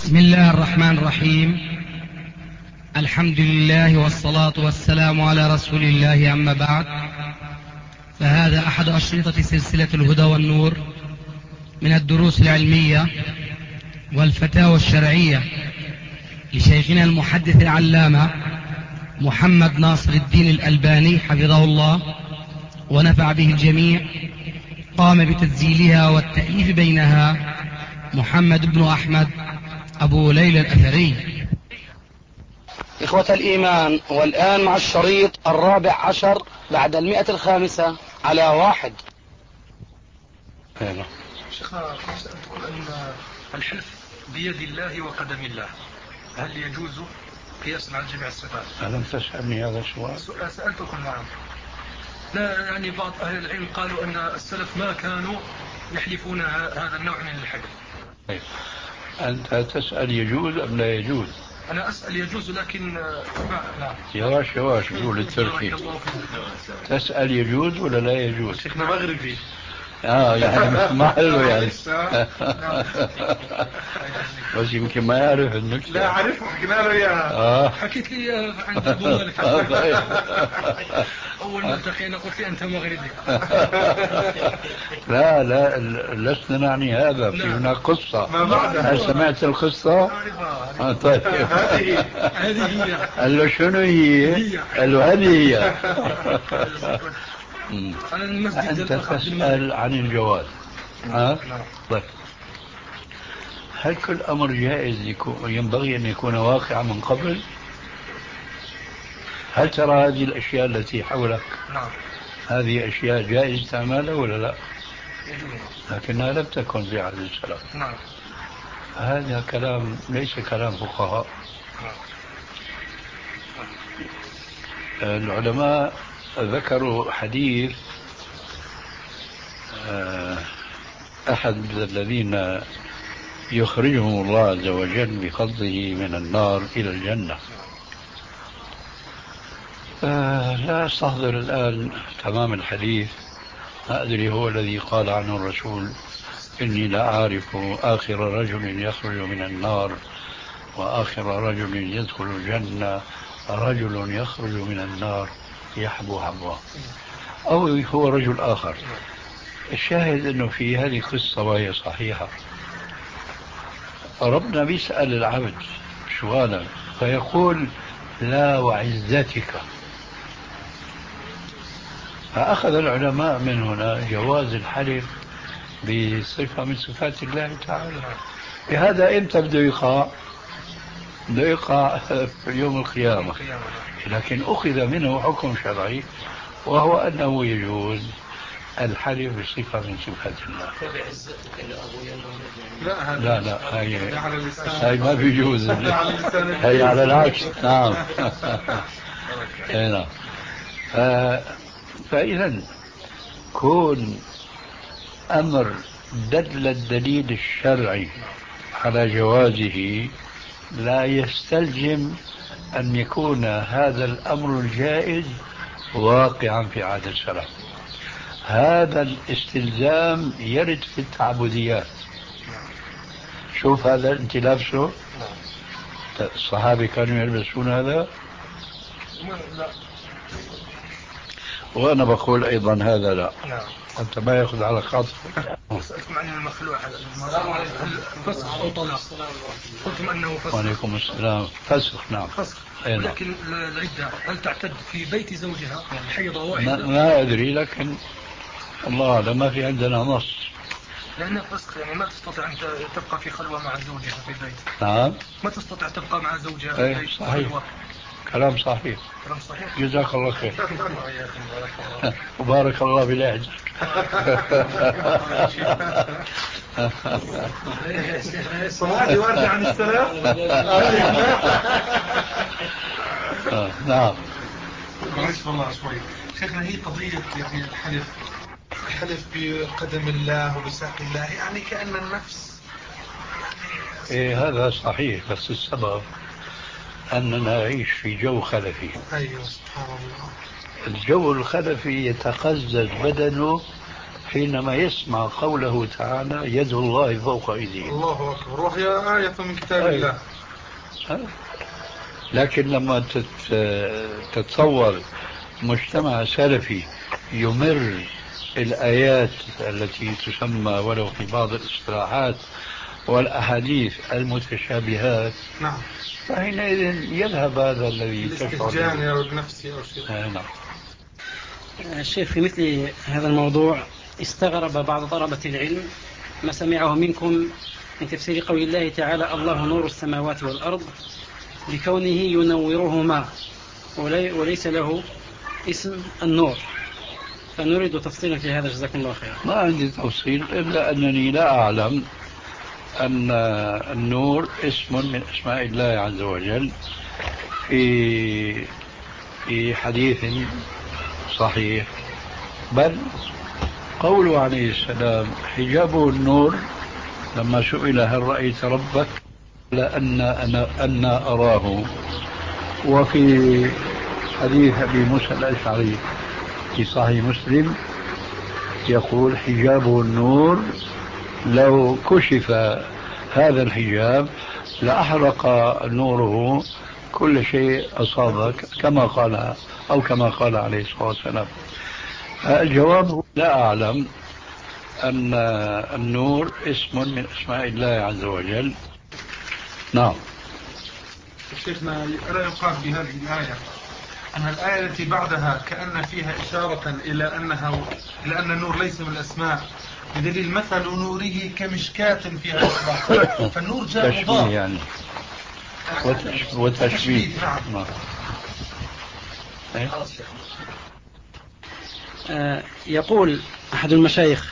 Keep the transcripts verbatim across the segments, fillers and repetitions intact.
بسم الله الرحمن الرحيم. الحمد لله والصلاة والسلام على رسول الله، أما بعد، فهذا أحد أشرطة سلسلة الهدى والنور من الدروس العلمية والفتاوى الشرعية لشيخنا المحدث العلامة محمد ناصر الدين الألباني حفظه الله ونفع به الجميع. قام بتسجيلها والتأليف بينها محمد بن أحمد أبو ليلى الأثري. إخوة الإيمان، والآن مع الشريط الرابع عشر بعد المئة الخامسة على واحد. شيخنا، سألتكم أن الحلف بيد الله وقدم الله هل يجوز قياسا على جميع الصفات؟ ألم تسألني هذا السؤال؟ سألتكم نعم. لا يعني بعض أهل العلم قالوا أن السلف ما كانوا يحلفون هذا النوع من الحلف. طيب. أنت تسأل يجوز أم لا يجوز؟ أنا أسأل يجوز، لكن نعم. يواش يواش قول الترتيب. تسأل يجوز ولا لا يجوز؟ شيخنا مغربي. اه يعني ما حلو يعني. بس يمكن ما يعرف النكتة. لا أعرفه، حكينا له إياها. آه. حكيت لي عند أبو مالك. أول ما التقينا قلت لي أنت مغربي. لا لا لسنا نعني هذا، في هناك قصة. هل سمعت القصة؟ آه طيب. هذه هذه هي. قال له شنو هي؟ قال له هذه هي. أنت تسأل عن الجواز. ها؟ طيب. هل كل أمر جائز يكون ينبغي أن يكون واقعا من قبل؟ هل ترى هذه الأشياء التي حولك نعم هذه أشياء جائز تعملها ولا لا؟ لكنها لم تكن في عهد السلف. نعم. هذا كلام ليس كلام فقهاء. العلماء ذكروا حديث أحد الذين يخرجهم الله عز وجل بفضله من النار إلى الجنة. لا أستحضر الآن تمام الحديث، ما أدري هو الذي قال عنه الرسول إني لا أعرف آخر رجل يخرج من النار وآخر رجل يدخل الجنة رجل يخرج من النار يحبو حبوه، أو هو رجل آخر. الشاهد أنه في هذه القصة وهي صحيحة، ربنا بيسأل العبد سؤالا فيقول لا وعزتك. فأخذ العلماء من هنا جواز الحلف بصفة من صفات الله تعالى. بهذا إمتى بده يقع؟ بده يقع في يوم القيامة. لكن أخذ منه حكم شرعي وهو أنه يجوز الحلف بصفة من صفات الله. لا لا هي, هي ما بيجوز. هي على العكس. نعم. هنا فإذا كون أمر دل الدليل الشرعي على جوازه لا يستلزم أن يكون هذا الأمر الجائز واقعا في عهد السلف. هذا الاستلزام يرد في التعبديات. شوف هذا انت لابسه، الصحابة كانوا يلبسون هذا، وأنا بقول أيضا هذا لا. أنت ما يأخذ على خاطرك. سألتم عن المخلوع فسخ أو طلاق، قلتم أنه فسخ. وعليكم السلام. فسخ. نعم فسخ. لكن العدة هل تعتد في بيت زوجها حيضة واحدة؟ ما أدري، لكن الله لا ما في عندنا نص. لأن فسخ يعني ما تستطيع أن تبقى في خلوة مع زوجها في البيت. نعم. ما تستطيع تبقى مع زوجها في البيت. البيت. صحيح. كلام صحيح. كلام صحيح. جزاك الله خير. وبارك الله بلهجك. صلاحي وارجع عن السلام. نعم. معلش والله شوي شيخنا، هي قضية يعني الحلف الحلف بقدم الله وبساق الله، يعني كأن النفس يعني إيه هذا صحيح، بس السبب أننا نعيش في جو خلفي. أيوة سبحان الله. الجو الخلفي يتقزز بدنه حينما يسمع قوله تعالى يد الله فوق أيديهم. الله أكبر، وهي آية من كتاب أي. الله. لكن لما تتصور مجتمع سلفي يمر الآيات التي تسمى ولو في بعض الاصطلاحات والأحاديث المتشابهات، نعم، فحينئذ يذهب هذا الذي تشعر الاستهجان أو النفسي أو شيء. آه نعم. الشيخ، في مثل هذا الموضوع استغرب بعض طلبة العلم ما سمعه منكم من تفسير قول الله تعالى الله نور السماوات والأرض بكونه ينورهما وليس له اسم النور، فنريد تفصيلا في هذا جزاكم الله خير. ما عندي تفصيل إلا أنني لا أعلم أن النور اسم من أسماء الله عز وجل في في حديث صحيح، بل قوله عليه السلام حجابه النور لما سئل هل رأيت ربك لأن أنا أنا أراه. وفي حديث أبي موسى الأشعري في صحيح مسلم يقول حجابه النور لو كشف هذا الحجاب لأحرق نوره كل شيء أصابك، كما قال أو كما قال عليه الصلاة والسلام. الجواب لا أعلم أن النور اسم من أسماء الله عز وجل. نعم. شيخنا، ألا يقال في هذه الآية أن الآية التي بعدها كأن فيها إشارة إلى أنها إلى أن النور ليس من الأسماء، بدليل مثل نوره كمشكاة فيها مصباح، فالنور جاء مضاف يعني وتشبيه. نعم. نعم. آه يقول أحد المشايخ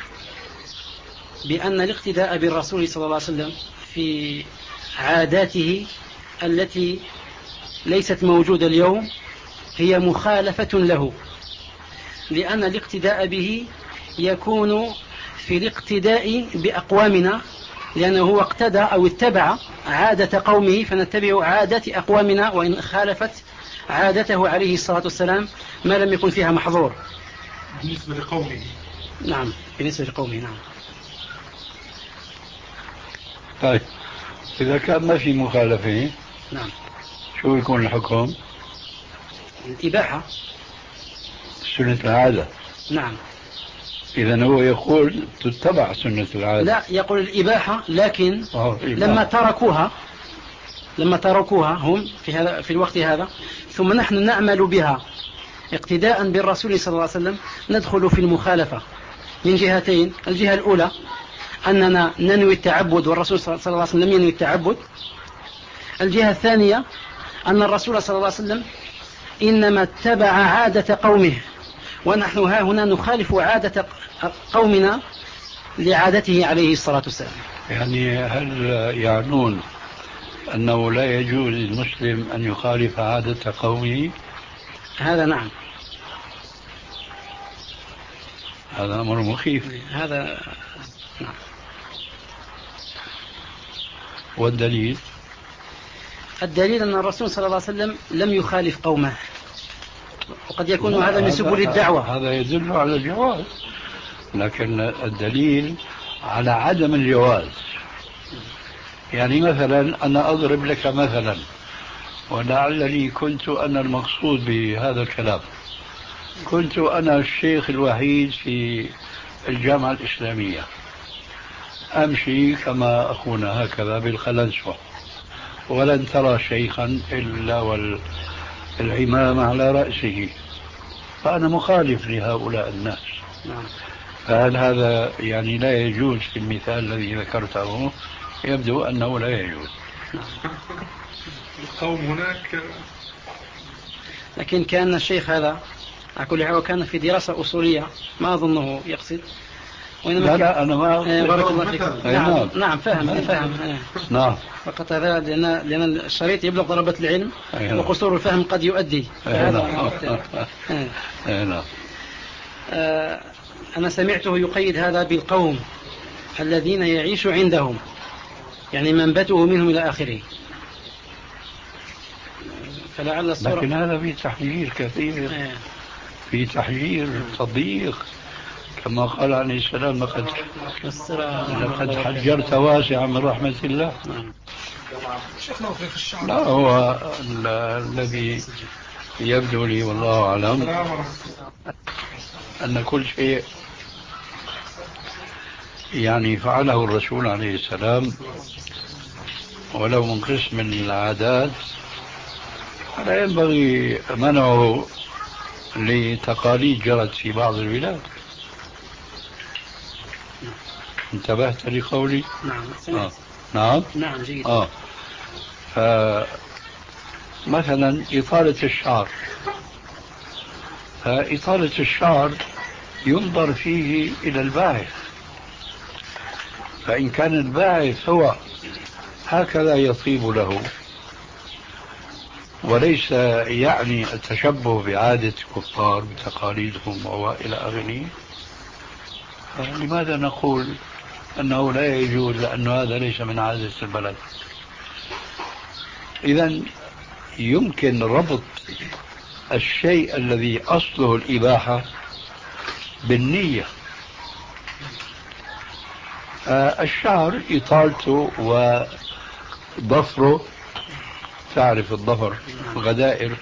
بأن الاقتداء بالرسول صلى الله عليه وسلم في عاداته التي ليست موجودة اليوم هي مخالفة له، لأن الاقتداء به يكون في الاقتداء بأقوامنا، لأنه هو اقتدى أو اتبع عادة قومه، فنتبع عادات أقوامنا وإن خالفت عادته عليه الصلاة والسلام ما لم يكن فيها محظور بالنسبة لقومه. نعم، بالنسبة لقومه. نعم. طيب، إذا كان ما في مخالفة، نعم، شو يكون الحكم؟ الإباحة، سنة العادة. نعم. إذا هو يقول تتبع سنة العادة. لا، يقول الإباحة، لكن لما تركوها لما تركوها هم في هذا في الوقت هذا، ثم نحن نعمل بها اقتداء بالرسول صلى الله عليه وسلم، ندخل في المخالفة من جهتين. الجهة الأولى أننا ننوي التعبد والرسول صلى الله عليه وسلم لم ينوي التعبد. الجهة الثانية أن الرسول صلى الله عليه وسلم إنما اتبع عادة قومه، ونحن ها هنا نخالف عادة قومنا لعادته عليه الصلاة والسلام. يعني هل يعنون أنه لا يجوز للمسلم أن يخالف عادة قومه؟ هذا نعم، هذا أمر مخيف. هذا نعم. والدليل؟ الدليل أن الرسول صلى الله عليه وسلم لم يخالف قومه، وقد يكون هذا من سبل الدعوة. هذا يدل على الجواز، لكن الدليل على عدم الجواز. يعني مثلا أنا أضرب لك مثلا، ولعلني كنت أنا المقصود بهذا الكلام، كنت أنا الشيخ الوحيد في الجامعة الإسلامية، أمشي كما أخونا هكذا بالخلنسوة، ولن ترى شيخا إلا والعمام على رأسه، فأنا مخالف لهؤلاء الناس. فهل هذا يعني لا يجوز في المثال الذي ذكرته؟ يبدو أنه لا يجوز. القوم هناك. لكن كان الشيخ هذا أقول له كان في دراسة أصولية، ما أظنه يقصد. لا لا أنا ما آه بارك الله فيكم. نعم نعم فاهم أنا فاهم. آه. نعم. فقط هذا لأن لأن الشريط يبلغ طلبة العلم، وقصور الفهم قد يؤدي. نعم. نعم. آه أنا سمعته يقيد هذا بالقوم الذين يعيش عندهم، يعني منبته منهم إلى آخره. فلعل الصورة، لكن هذا في تحجير كثير، في تحجير تضييق، كما قال عليه السلام لقد لقد حجرت واسعا من رحمة الله. لا هو الذي يبدو لي والله أعلم أن كل شيء يعني فعله الرسول عليه السلام ولو من قسم العادات لا ينبغي منعه لتقاليد جرت في بعض البلاد. انتبهت لقولي؟ نعم. آه. نعم نعم جيد. آه. مثلا إطالة الشعر، فإطالة الشعر ينظر فيه إلى الباعث، فإن كان الباعث هو هكذا يطيب له وليس يعني التشبه بعادة الكفار بتقاليدهم وإلى آخره، لماذا نقول أنه لا يجوز لأن هذا ليس من عادة البلد؟ إذن يمكن ربط الشيء الذي أصله الإباحة بالنية. الشعر إطالته وضفره، تعرف الضفر الغدائر،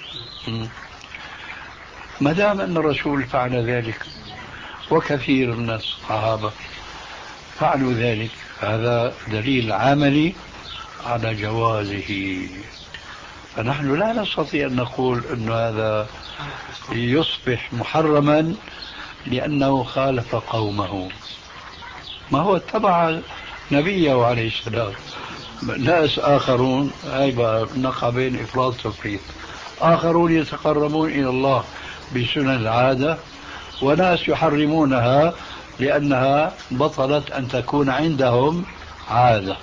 ما دام أن الرسول فعل ذلك وكثير من الصحابة فعلوا ذلك، هذا دليل عملي على جوازه. فنحن لا نستطيع أن نقول أن هذا يصبح محرما لأنه خالف قومه، ما هو اتبع نبيه عليه السلام. ناس آخرون هاي نقع بين إفراط وتفريط، آخرون يتقربون إلى الله بسنن العادة، وناس يحرمونها لأنها بطلت أن تكون عندهم عادة.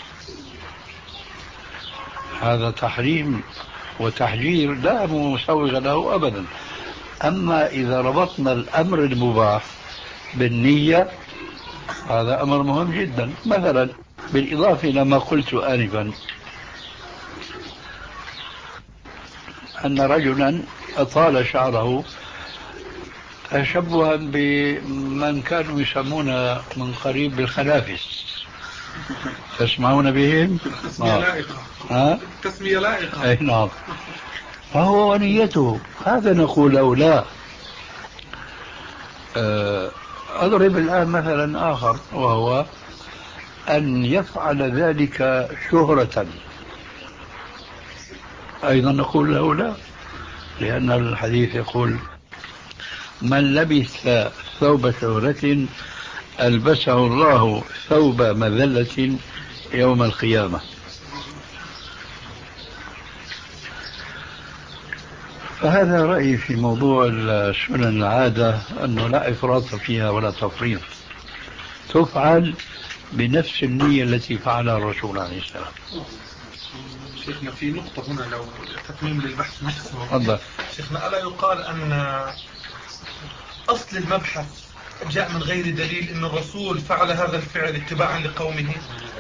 هذا تحريم وتحجير لا مسوغ له أبدا. أما إذا ربطنا الأمر المباح بالنية هذا أمر مهم جدا. مثلا بالإضافة إلى ما قلت آنفا أن رجلا أطال شعره تشبها بمن كانوا يسمون من قريب بالخلافس، تسمعون بهم؟ تسمية لائقة. ها؟ تسمية لائقة. أي نعم. فهو ونيته هذا نقول أو لا. أضرب الآن مثلا آخر وهو أن يفعل ذلك شهرة، أيضا نقول له لا، لأن الحديث يقول من لبس ثوب شهرة ألبسه الله ثوب مذلة يوم القيامة. فهذا رأيي في موضوع سنن العادة، أنه لا إفراط فيها ولا تفريط، تفعل بنفس النية التي فعلها الرسول عليه السلام. شيخنا في نقطة هنا لو تتميم للبحث نفسه. تفضل. شيخنا ألا يقال أن أصل المبحث جاء من غير دليل أن الرسول فعل هذا الفعل اتباعا لقومه؟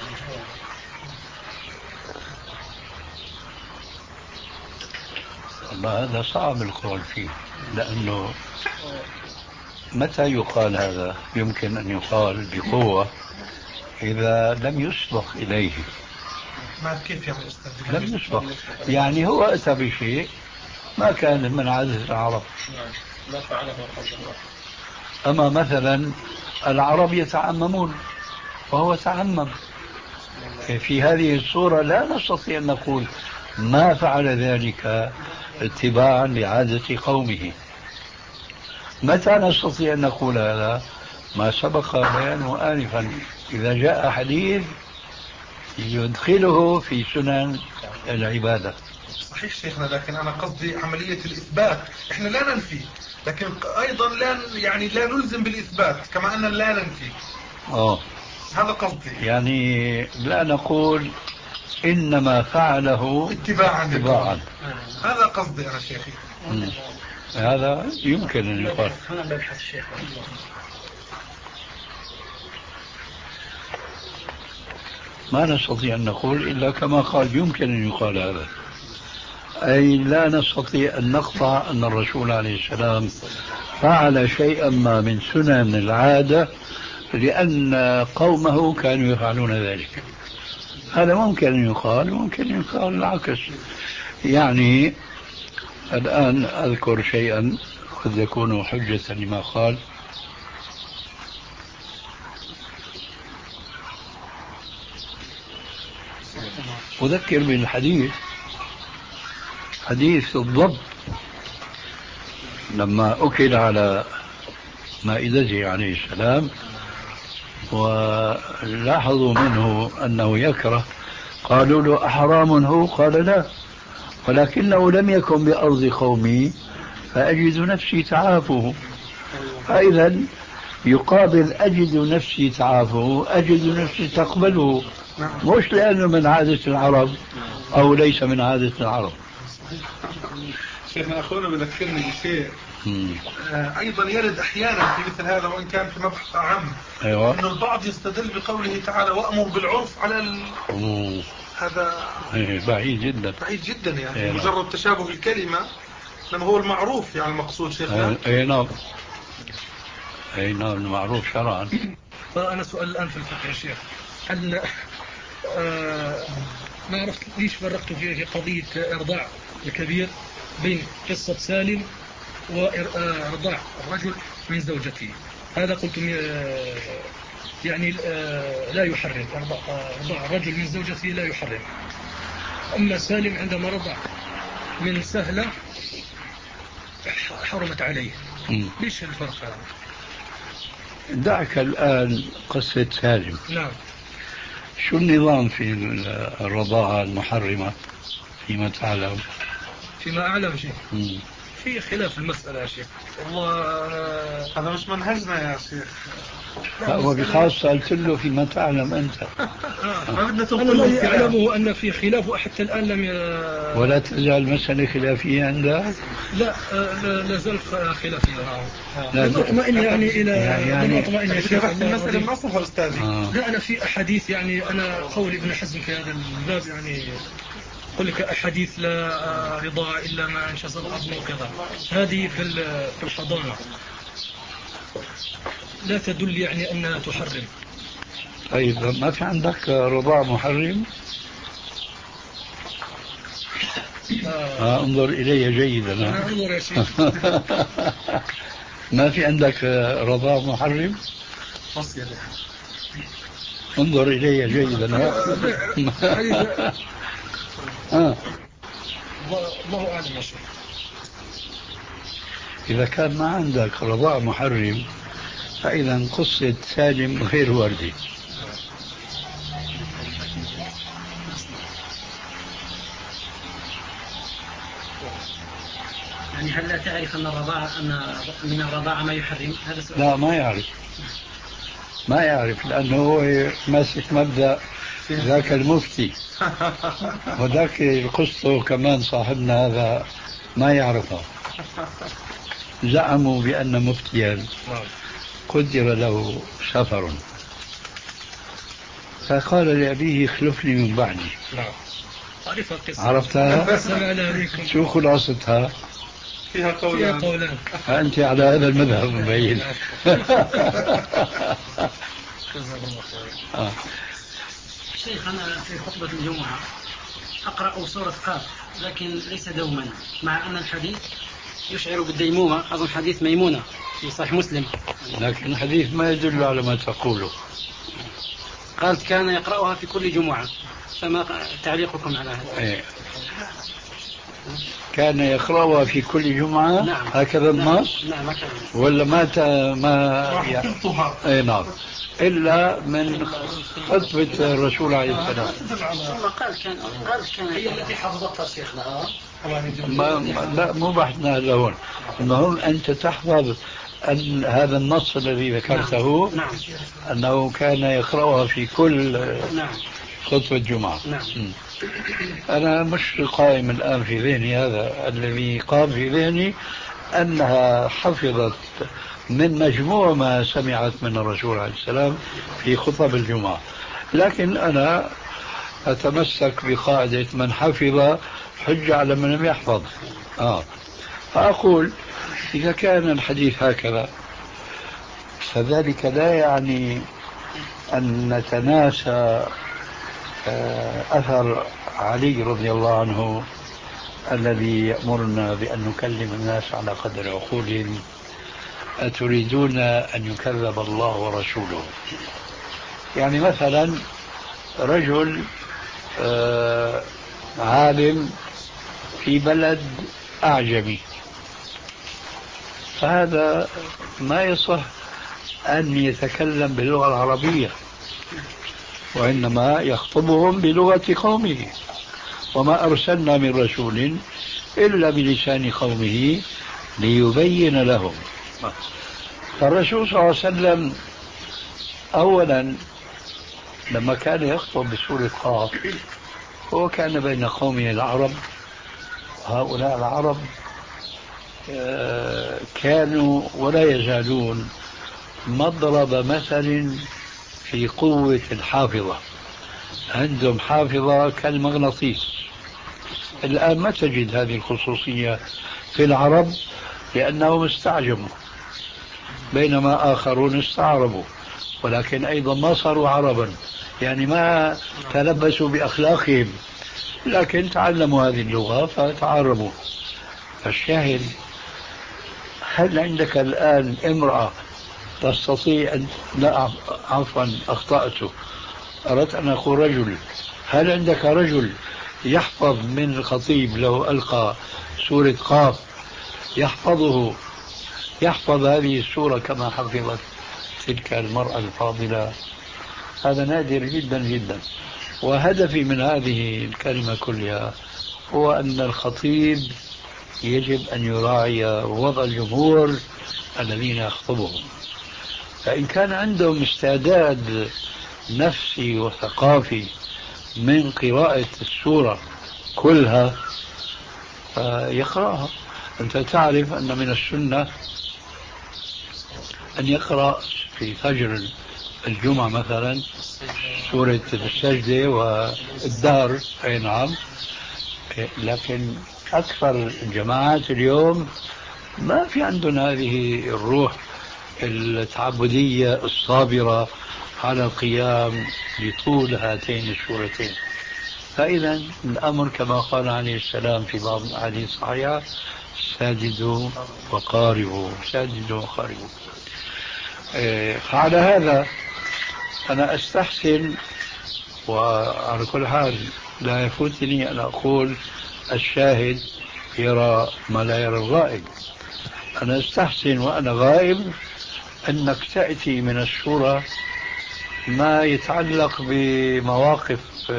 والله هذا صعب القول فيه، لأنه متى يقال هذا؟ يمكن أن يقال بقوة إذا لم يسبق إليه. ما كيف يعني أستاذ؟ لم يسبق، يعني هو أتى بشيء ما كان من عادة العرب. لا فعله. أما مثلا العرب يتعممون وهو تعمم، في هذه الصورة لا نستطيع أن نقول ما فعل ذلك اتباعا لعادة قومه. متى نستطيع أن نقول هذا؟ ما سبق بيانه آنفا، إذا جاء حديث يدخله في سنن العبادة. صحيح شيخنا، لكن أنا قصدي عملية الإثبات، إحنا لا ننفي لكن أيضا لا يعني لا نلزم بالإثبات كما أننا لا ننفي. أوه. هذا قصدي، يعني لا نقول إنما فعله اتباعا اتباعا. هذا قصدي أنا شيخي. م. هذا يمكن أن يقال. هنا ببحث الشيخ. ما نستطيع أن نقول إلا كما قال يمكن أن يقال هذا. أي لا نستطيع أن نقطع أن الرسول عليه السلام فعل شيئا ما من سنن العادة لأن قومه كانوا يفعلون ذلك. هذا ممكن أن يقال، وممكن أن يقال العكس. يعني الآن أذكر شيئا قد يكون حجة لما قال. أذكر بالحديث، حديث الضب لما أكل على مائدته عليه السلام ولاحظوا منه أنه يكره، قالوا له أحرام هو؟ قال لا، ولكنه لم يكن بأرض قومي فأجد نفسي تعافه. فإذا يقابل أجد نفسي تعافه أجد نفسي تقبله، مش لأنه من عادة العرب أو ليس من عادة العرب. شيخنا أخونا بذكرني بشيء آه أيضا يرد أحيانا في مثل هذا وإن كان في مبحث عام. أيوة. أنه البعض يستدل بقوله تعالى وأمر بالعرف على ال... هذا بعيد جدا، بعيد جدا يعني أيوة. مجرد تشابه الكلمة لما هو المعروف يعني المقصود شيخنا. أي نعم، أي نعم، المعروف شرعا. فأنا سؤال الآن في الفقه يا شيخ، هل آه ما عرفت ليش فرقت في قضية إرضاع الكبير بين قصة سالم وإرضاع الرجل من زوجته؟ هذا قلت يعني لا يحرم، إرضاع الرجل من زوجته لا يحرم. أما سالم عندما رضع من سهلة حرمت عليه. ليش الفرق هذا؟ دعك الآن قصة سالم. نعم. شو النظام في الرضاعة المحرمة فيما تعلم؟ فيما أعلم شيء مم. في خلاف المسألة يا شيخ والله. هذا مش منهجنا يا شيخ. لا وبخاصة قلت له فيما تعلم أنت. ما بدنا تنقل. الذي يعلمه أن في خلاف وحتى الآن لم ي... ولا تزال مسألة خلافية عندك؟ لا لا زال خلافية. لم أطمئن يعني إلى يعني لم أطمئن يا شيخ. المسألة النصف أستاذي. آه. لا أنا في أحاديث يعني أنا قول ابن حزم في هذا الباب يعني يقول لك أحاديث لا رضاع إلا ما انشز العظم وكذا، هذه في في الحضانة لا تدل يعني أنها تحرم. طيب ما في عندك رضاع محرم؟ آه. آه انظر إلي جيدا. أنا انظر يا شيخ. ما في عندك رضاع محرم؟ انظر إلي جيدا. آه. الله أعلم يا شيخ. إذا كان ما عندك رضاع محرم فإذا قصة سالم غير وردي. يعني هل لا تعرف أن الرضاعة أن من الرضاعة ما يحرم؟ هذا سؤال. لا ما يعرف، ما يعرف لأنه هو ماسك مبدأ ذاك المفتي وذاك القصة كمان صاحبنا هذا ما يعرفها. زعموا بأن مفتيا قدر له سفر فقال لأبيه اخلفني من بعدي. عرفتها؟ شو خلاصتها؟ فيها قولان. فيها قولان. أنت على هذا المذهب مبين. آه. شيخ أنا في خطبة الجمعة أقرأ سورة قاف لكن ليس دوما، مع أن الحديث يشعر بالديمومة. أظن حديث ميمونة في صحيح مسلم، لكن الحديث ما يدل على ما تقوله. قالت كان يقرأها في كل جمعة، فما تعليقكم على هذا؟ ايه. كان يقرأها في كل جمعة. نعم. هكذا النص. نعم. نعم. ولا ما ت... ما يعني... اي نعم، إلا من خطبة الرسول عليه السلام. ثم قال كان قال كان هي التي حفظتها شيخنا. ما... لا مو بحثنا هذا هون. المهم أنت تحفظ أن هذا النص الذي ذكرته. نعم. أنه كان يقرأها في كل نعم. خطبة الجمعة. نعم. أنا مش قائم الآن في ذهني هذا، الذي قام في ذهني أنها حفظت من مجموع ما سمعت من الرسول عليه السلام في خطب الجمعة. لكن أنا أتمسك بقاعدة من حفظ حجة على من لم يحفظ. آه. فأقول إذا كان الحديث هكذا فذلك لا يعني أن نتناسى أثر علي رضي الله عنه الذي يأمرنا بأن نكلم الناس على قدر عقولهم. أتريدون أن يكذب الله ورسوله؟ يعني مثلا رجل عالم في بلد أعجمي، فهذا ما يصح أن يتكلم باللغة العربية، وإنما يخطبهم بلغة قومه. وما أرسلنا من رسول إلا بلسان قومه ليبين لهم. فالرسول صلى الله عليه وسلم أولا لما كان يخطب بسورة قاف هو كان بين قومه العرب، هؤلاء العرب كانوا ولا يزالون مضرب مثل في قوة الحافظة، عندهم حافظة كالمغناطيس. الآن ما تجد هذه الخصوصية في العرب لأنهم استعجموا، بينما آخرون استعربوا، ولكن أيضا ما صاروا عربا، يعني ما تلبسوا بأخلاقهم، لكن تعلموا هذه اللغة فتعربوا. فالشاهد، هل عندك الآن امرأة تستطيع أن لا عفوا أخطأت أردت أن أقول رجل، هل عندك رجل يحفظ من الخطيب لو ألقى سورة قاف يحفظه يحفظ هذه السورة كما حفظت تلك المرأة الفاضلة؟ هذا نادر جدا جدا. وهدفي من هذه الكلمة كلها هو أن الخطيب يجب أن يراعي وضع الجمهور الذين يخطبهم، فإن كان عندهم استعداد نفسي وثقافي من قراءة السورة كلها يقرأها. أنت تعرف أن من السنة أن يقرأ في فجر الجمعة مثلا سورة السجدة والدار، أي نعم، لكن أكثر الجماعات اليوم ما في عندهم هذه الروح التعبدية الصابرة على القيام لطول هاتين السورتين. فإذا الأمر كما قال عليه السلام في بعض الأحاديث الصحيحة: ساجدوا وقاربوا، ساجدوا وقاربوا. فعلى هذا أنا أستحسن، وعلى كل حال لا يفوتني أن أقول الشاهد يرى ما لا يرى الغائب. أنا أستحسن وأنا غائب أنك تأتي من السورة ما يتعلق بمواقف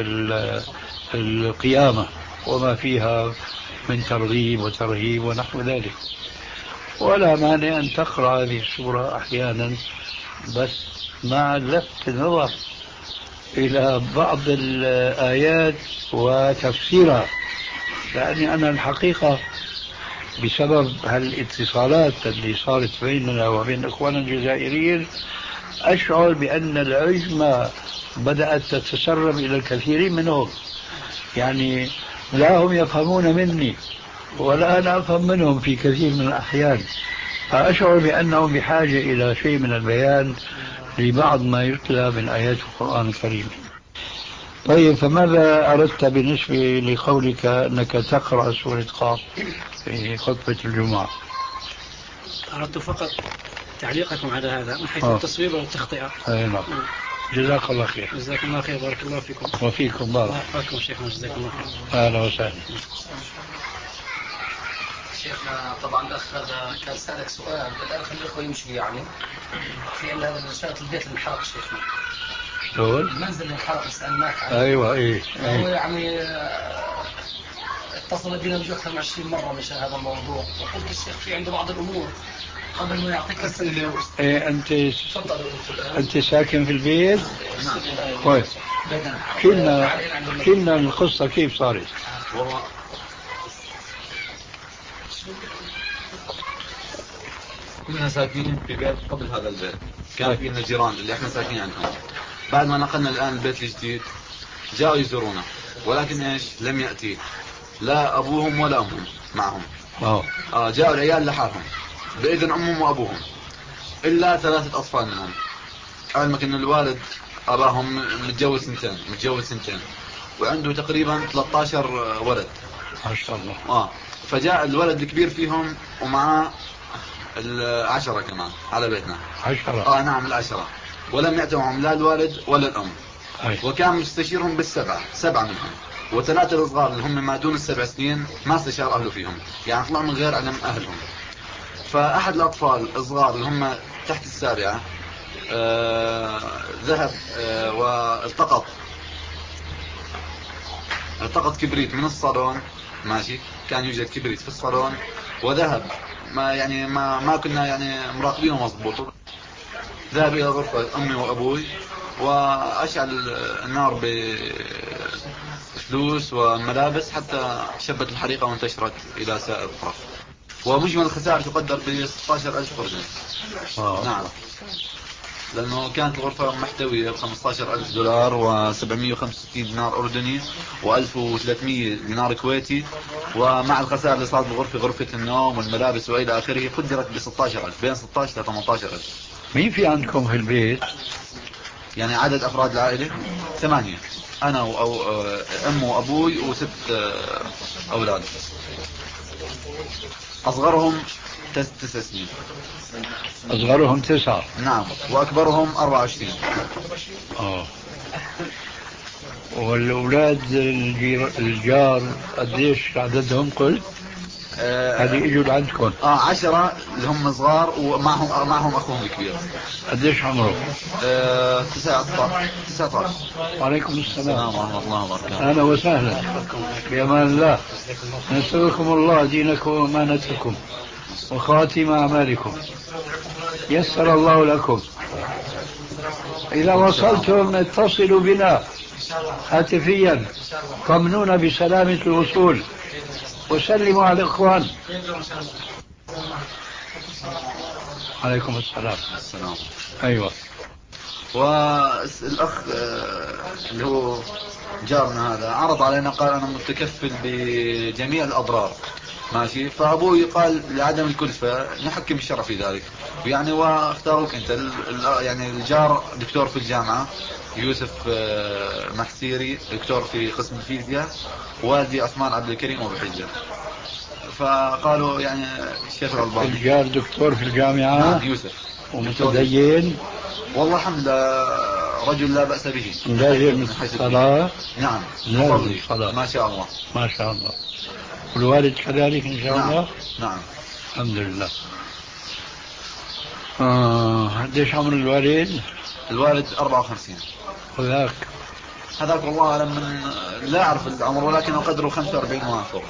القيامة وما فيها من ترغيب وترهيب ونحو ذلك، ولا مانع أن تقرأ هذه السورة أحيانا، بس مع لفت النظر إلى بعض الآيات وتفسيرها. لأني أنا الحقيقة بسبب هالاتصالات اللي صارت بيننا وبين إخواننا الجزائريين أشعر بأن العجمة بدأت تتسرب إلى الكثيرين منهم، يعني لا هم يفهمون مني ولا أنا أفهم منهم في كثير من الأحيان، فأشعر بأنهم بحاجة إلى شيء من البيان لبعض ما يتلى من آيات القرآن الكريم. طيب، فماذا أردت بالنسبة لقولك أنك تقرأ سورة قاف في خطبة الجمعة؟ أردت فقط تعليقكم على هذا من حيث التصوير والتخطئة. أي نعم. جزاك الله خير. جزاكم الله خير، بارك الله فيكم. وفيكم بارك. الله يحفظكم شيخنا، جزاكم الله خير. أهلا وسهلا. شيخنا طبعا الأخ هذا كان سألك سؤال، الآن خلي الأخوة يمشوا يعني في أن هذا مسألة البيت المحرق شيخنا. شلون؟ المنزل المحرق سألناك عنه. أيوة إيه. هو يعني اتصل بنا من أكثر من عشرين مرة مشان هذا الموضوع، وقلت الشيخ في عنده بعض الأمور قبل ما يعطيك أسئلة. إيه أنت أنت ساكن في البيت؟ طيب كلنا كلنا القصة كيف صارت؟ كنا ساكنين في بيت قبل هذا البيت، كان فينا جيران اللي احنا ساكنين عندهم. بعد ما نقلنا الآن البيت الجديد جاءوا يزورونا، ولكن ايش لم يأتي لا أبوهم ولا أمهم معهم. أوه. آه جاءوا العيال لحالهم بإذن أمهم وأبوهم إلا ثلاثة أطفال منهم. علمك أن الوالد أباهم متجوز سنتين متجوز سنتين وعنده تقريبا ثلاثة عشر ولد ما شاء الله. آه فجاء الولد الكبير فيهم ومعه العشرة كمان على بيتنا. عشرة. آه نعم العشرة، ولم يأتهم لا الوالد ولا الأم. أي. وكان مستشيرهم بالسبعة، سبعة منهم، وثلاثة الصغار اللي هم ما دون السبع سنين ما استشار أهله فيهم، يعني طلعوا من غير علم أهلهم. فأحد الأطفال الصغار اللي هم تحت السابعة آه ذهب آه والتقط التقط كبريت من الصالون، ماشي، كان يوجد كبريت في الصالون، وذهب ما يعني ما ما كنا يعني مراقبينه مضبوط. ذهب إلى غرفة أمي وأبوي وأشعل النار بفلوس وملابس حتى شبت الحريقة وانتشرت إلى سائر الغرف. ومجمل الخسائر تقدر ب ستة عشر ألف قرش. نعم، لأنه كانت الغرفة محتوية ب خمسة عشر ألف دولار وسبعمائة وخمسة وستين دينار أردني وألف وثلاثمائة دينار كويتي، ومع الخسائر اللي صارت بالغرفة، غرفة النوم والملابس وإلى آخره، قدرت ب ستة عشر ألف، بين ستة عشر ل ثمانية عشر ألف. مين في عندكم في البيت؟ يعني عدد أفراد العائلة ثمانية، أنا أو أم وأبوي وست أولاد، أصغرهم تسع سنين. أصغرهم تسعة. نعم، وأكبرهم أربعة وعشرين. آه. والأولاد الجير... الجار قديش عددهم قلت؟ هذه آه اجوا لعندكم؟ اه عشرة اللي هم صغار ومعهم معهم اخوهم الكبير. قديش عمره؟ آه تسعة عشر. وعليكم السلام ورحمة الله وبركاته. اهلا وسهلا، بأمان الله. نسألكم الله دينكم وأمانتكم وخاتم أعمالكم، يسر الله لكم. إذا وصلتم اتصلوا بنا هاتفيا، طمنونا بسلامة الوصول وسلموا على الإخوان. عليكم السلام. السلام. أيوة. والأخ اللي هو جارنا هذا عرض علينا، قال أنا متكفل بجميع الأضرار، ماشي. فأبوي قال لعدم الكلفة نحكم الشرع في ذلك، يعني واختاروك أنت. يعني الجار دكتور في الجامعة، يوسف محسيري دكتور في قسم الفيزياء، والدي عثمان عبد الكريم أبو حجة. فقالوا يعني الشيخ الألباني. الجار دكتور في الجامعة. نعم يوسف. ومتدين. والله الحمد لله رجل لا بأس به. لازم الصلاة. نعم لازم الصلاة. ما شاء الله. ما شاء الله. والوالد كذلك إن شاء نعم. الله. نعم الحمد لله. آه. قديش عمر الوالد؟ الوالد أربعة وخمسين. وذاك؟ هذاك والله أعلم، من لا أعرف العمر، ولكن قدره خمسة وأربعين وما فوق.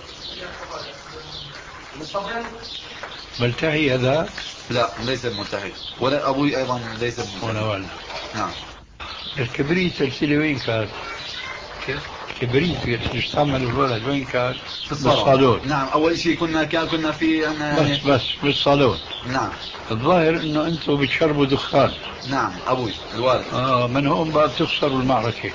ملتحي هذاك؟ لا ليس ملتحي، ولا أبوي أيضا ليس ملتحي. ولا والد. نعم. الكبريت سلسلة وين كان؟ كيف؟ الكبريت يستعمل الولد وين كان؟ في الصالون. نعم، أول شيء كنا كان كنا في يعني بس بس بالصالون. نعم. الظاهر إنه أنتم بتشربوا دخان. نعم أبوي الوالد. آه من هون بقى بتخسروا المعركة.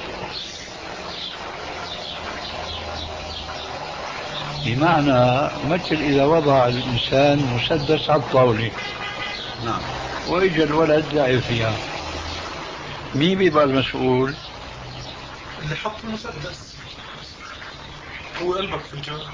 بمعنى مثل إذا وضع الإنسان مسدس على الطاولة. نعم. وإجا الولد لعب فيها، مين بيبقى المسؤول؟ اللي حط المسدس هو قلبك في الجو.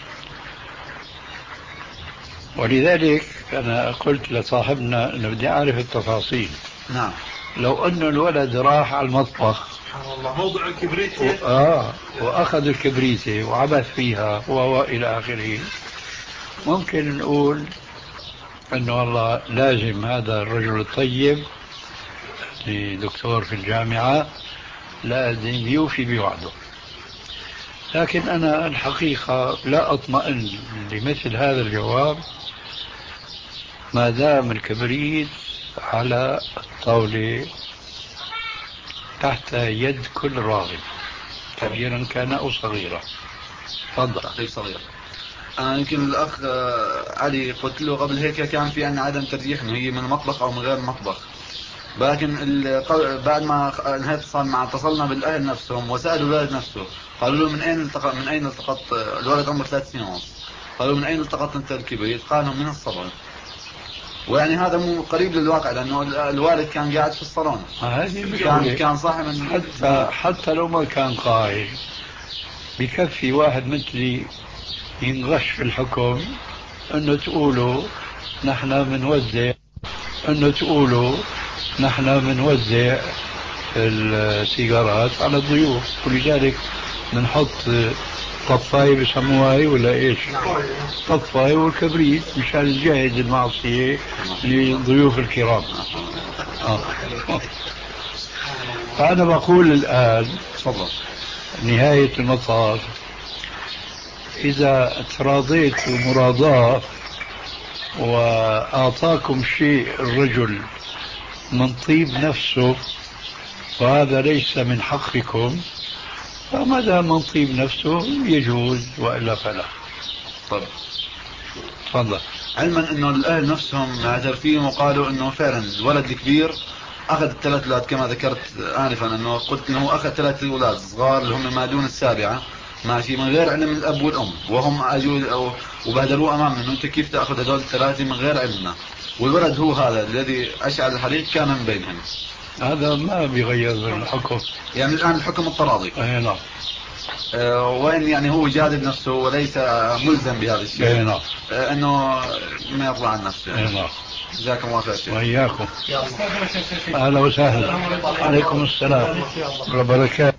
ولذلك أنا قلت لصاحبنا أنه بدي أعرف التفاصيل. نعم. لو أنه الولد راح على المطبخ سبحان الله موضع الكبريت و... آه وأخذ الكبريتة وعبث فيها وإلى آخره، ممكن نقول أنه والله لازم هذا الرجل الطيب دكتور في الجامعة لازم يوفي بوعده. لكن أنا الحقيقة لا أطمئن لمثل هذا الجواب ما دام الكبريت على الطاولة تحت يد كل راغب، كبيرا كان أو صغيرا. تفضل. صغير. أنا يمكن الأخ علي قلت له قبل هيك كان في عندنا عدم ترجيح إنه هي من المطبخ أو من غير المطبخ، لكن بعد ما انهيت اتصال معه اتصلنا بالاهل نفسهم وسالوا الولد نفسه، قالوا له من اين التقط من اين التقط الولد عمره ثلاث سنين ونص، قالوا من اين التقطت انت الكبريت؟ قالوا من الصالون. ويعني هذا مو قريب للواقع لانه الوالد كان قاعد في الصالون، كان كان صاحب حتى حتى لو ما كان قائل بكفي واحد مثلي ينغش في الحكم انه تقولوا نحن بنوزع انه تقولوا نحن بنوزع السيجارات على الضيوف، ولذلك بنحط طفاية بسموها هي ولا ايش؟ طفاية والكبريت مشان نجهز المعصية للضيوف الكرام. آه. فأنا بقول الآن نهاية المطاف، إذا تراضيت مراضاة وأعطاكم شيء الرجل من طيب نفسه وهذا ليس من حقكم، فما دام من طيب نفسه يجوز وإلا فلا. طب تفضل. علما انه الاهل نفسهم اعترفين وقالوا انه فعلا الولد الكبير اخذ الثلاث اولاد كما ذكرت انفا، انه قلت انه اخذ ثلاث اولاد صغار اللي هم ما دون السابعه ماشي من غير علم الاب والام، وهم اجوا أو وبهدلوه امامنا انه انت كيف تاخذ هذول الثلاثه من غير علمنا، والولد هو هذا الذي اشعل الحريق كان من بينهم. هذا ما بيغير الحكم، يعني الان الحكم التراضي. اي نعم. أه وان يعني هو جادل نفسه وليس ملزم بهذا الشيء. اي نعم. أه انه ما يرضى عن نفسه. اي نعم. جزاكم الله خير. وإياكم. أهلا وسهلا. عليكم السلام وبركاته.